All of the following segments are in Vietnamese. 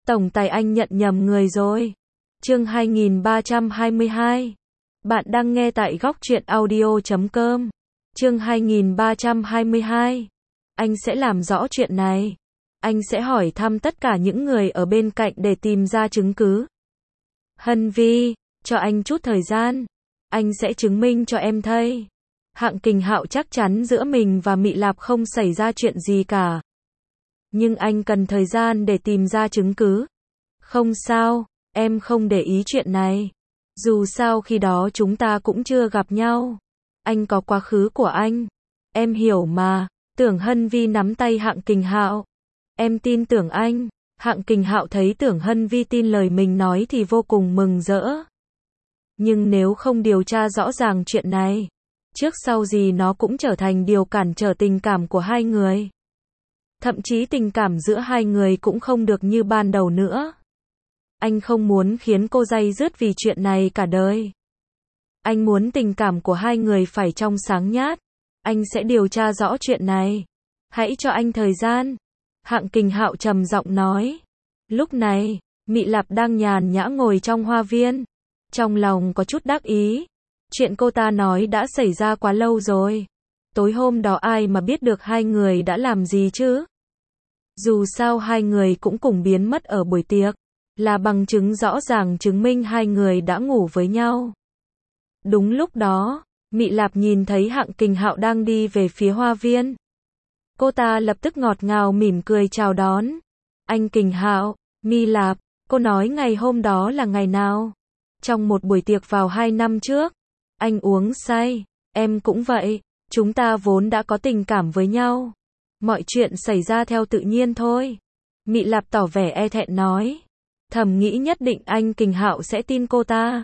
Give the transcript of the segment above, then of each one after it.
Tổng tài anh nhận nhầm người rồi. Chương 2322. Bạn đang nghe tại góc truyện audio.com. Chương 2322. Anh sẽ làm rõ chuyện này. Anh sẽ hỏi thăm tất cả những người ở bên cạnh để tìm ra chứng cứ. Hân Vi, cho anh chút thời gian. Anh sẽ chứng minh cho em thấy. Hạng Kình Hạo chắc chắn giữa mình và Mị Lạp không xảy ra chuyện gì cả. Nhưng anh cần thời gian để tìm ra chứng cứ. Không sao, em không để ý chuyện này. Dù sao khi đó chúng ta cũng chưa gặp nhau. Anh có quá khứ của anh. Em hiểu mà. Tưởng Hân Vi nắm tay Hạng Kình Hạo. Em tin tưởng anh. Hạng Kình Hạo thấy Tưởng Hân Vi tin lời mình nói thì vô cùng mừng rỡ. Nhưng nếu không điều tra rõ ràng chuyện này, trước sau gì nó cũng trở thành điều cản trở tình cảm của hai người. Thậm chí tình cảm giữa hai người cũng không được như ban đầu nữa. Anh không muốn khiến cô day dứt vì chuyện này cả đời. Anh muốn tình cảm của hai người phải trong sáng nhát. Anh sẽ điều tra rõ chuyện này. Hãy cho anh thời gian. Hạng Kình Hạo trầm giọng nói. Lúc này, Mị Lạp đang nhàn nhã ngồi trong hoa viên. Trong lòng có chút đắc ý. Chuyện cô ta nói đã xảy ra quá lâu rồi. Tối hôm đó ai mà biết được hai người đã làm gì chứ? Dù sao hai người cũng cùng biến mất ở buổi tiệc, là bằng chứng rõ ràng chứng minh hai người đã ngủ với nhau. Đúng lúc đó, Mị Lạp nhìn thấy Hạng Kình Hạo đang đi về phía hoa viên. Cô ta lập tức ngọt ngào mỉm cười chào đón. Anh Kình Hạo, Mị Lạp, cô nói ngày hôm đó là ngày nào? Trong một buổi tiệc vào 2 năm trước. Anh uống say, em cũng vậy, chúng ta vốn đã có tình cảm với nhau. Mọi chuyện xảy ra theo tự nhiên thôi. Mị Lạp tỏ vẻ e thẹn nói. Thầm nghĩ nhất định anh Kình Hạo sẽ tin cô ta.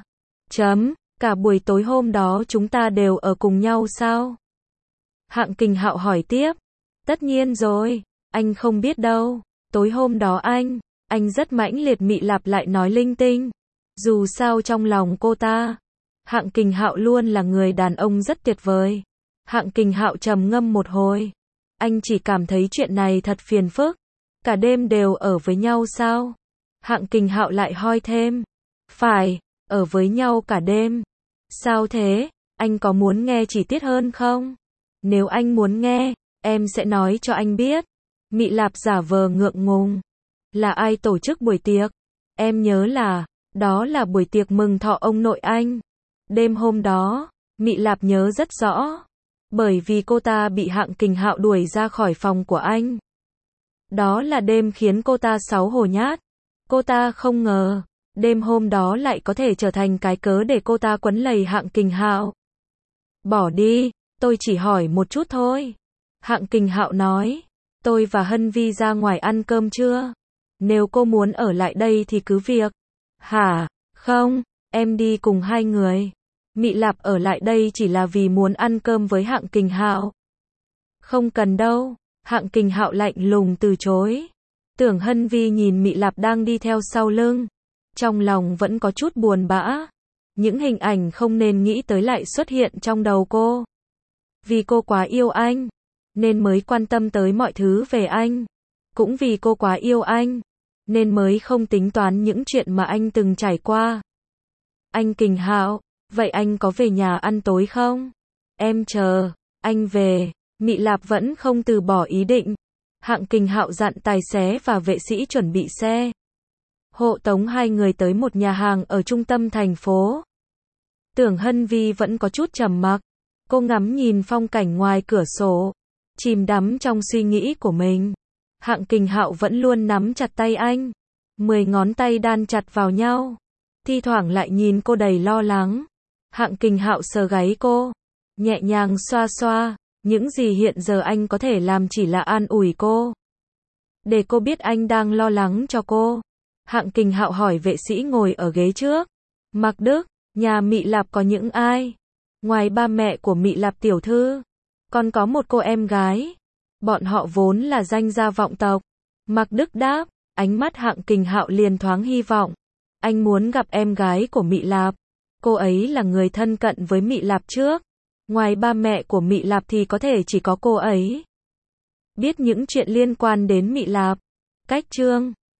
Cả buổi tối hôm đó chúng ta đều ở cùng nhau sao? Hạng Kình Hạo hỏi tiếp. Tất nhiên rồi, anh không biết đâu. Tối hôm đó anh rất mãnh liệt. Mị Lạp lại nói linh tinh. Dù sao trong lòng cô ta, Hạng Kình Hạo luôn là người đàn ông rất tuyệt vời. Hạng Kình Hạo trầm ngâm một hồi. Anh chỉ cảm thấy chuyện này thật phiền phức. Cả đêm đều ở với nhau sao? Hạng Kình Hạo lại hỏi thêm. Phải, ở với nhau cả đêm. Sao thế? Anh có muốn nghe chi tiết hơn không? Nếu anh muốn nghe, em sẽ nói cho anh biết. Mị Lạp giả vờ ngượng ngùng. Là ai tổ chức buổi tiệc? Em nhớ đó là buổi tiệc mừng thọ ông nội anh. Đêm hôm đó, Mị Lạp nhớ rất rõ. Bởi vì cô ta bị Hạng Kình Hạo đuổi ra khỏi phòng của anh. Đó là đêm khiến cô ta xấu hổ nhát. Cô ta không ngờ, đêm hôm đó lại có thể trở thành cái cớ để cô ta quấn lầy Hạng Kình Hạo. Bỏ đi, tôi chỉ hỏi một chút thôi. Hạng Kình Hạo nói, tôi và Hân Vi ra ngoài ăn cơm chưa? Nếu cô muốn ở lại đây thì cứ việc. Hả? Không, em đi cùng hai người. Mị Lạp ở lại đây chỉ là vì muốn ăn cơm với Hạng Kình Hạo. Không cần đâu. Hạng Kình Hạo lạnh lùng từ chối. Tưởng Hân Vi nhìn Mị Lạp đang đi theo sau lưng. Trong lòng vẫn có chút buồn bã. Những hình ảnh không nên nghĩ tới lại xuất hiện trong đầu cô. Vì cô quá yêu anh, nên mới quan tâm tới mọi thứ về anh. Cũng vì cô quá yêu anh, nên mới không tính toán những chuyện mà anh từng trải qua. Anh Kình Hạo, vậy anh có về nhà ăn tối không? Em chờ anh về. Mị Lạp vẫn không từ bỏ ý định. Hạng Kình Hạo dặn tài xế và vệ sĩ chuẩn bị xe, hộ tống hai người tới một nhà hàng ở trung tâm thành phố. Tưởng Hân Vi vẫn có chút trầm mặc. Cô ngắm nhìn phong cảnh ngoài cửa sổ, chìm đắm trong suy nghĩ của mình. Hạng Kình Hạo vẫn luôn nắm chặt tay anh, 10 ngón tay đan chặt vào nhau. Thi thoảng lại nhìn cô đầy lo lắng. Hạng Kình Hạo sờ gáy cô, nhẹ nhàng xoa xoa. Những gì hiện giờ anh có thể làm chỉ là an ủi cô, để cô biết anh đang lo lắng cho cô. Hạng Kình Hạo hỏi vệ sĩ ngồi ở ghế trước. Mạc Đức, nhà Mị Lạp có những ai? Ngoài ba mẹ của Mị Lạp tiểu thư, còn có một cô em gái. Bọn họ vốn là danh gia vọng tộc. Mạc Đức đáp. Ánh mắt Hạng Kình Hạo liền thoáng hy vọng. Anh muốn gặp em gái của Mị Lạp. Cô ấy là người thân cận với Mị Lạp trước. Ngoài ba mẹ của Mị Lạp thì có thể chỉ có cô ấy biết những chuyện liên quan đến Mị Lạp. Cách chương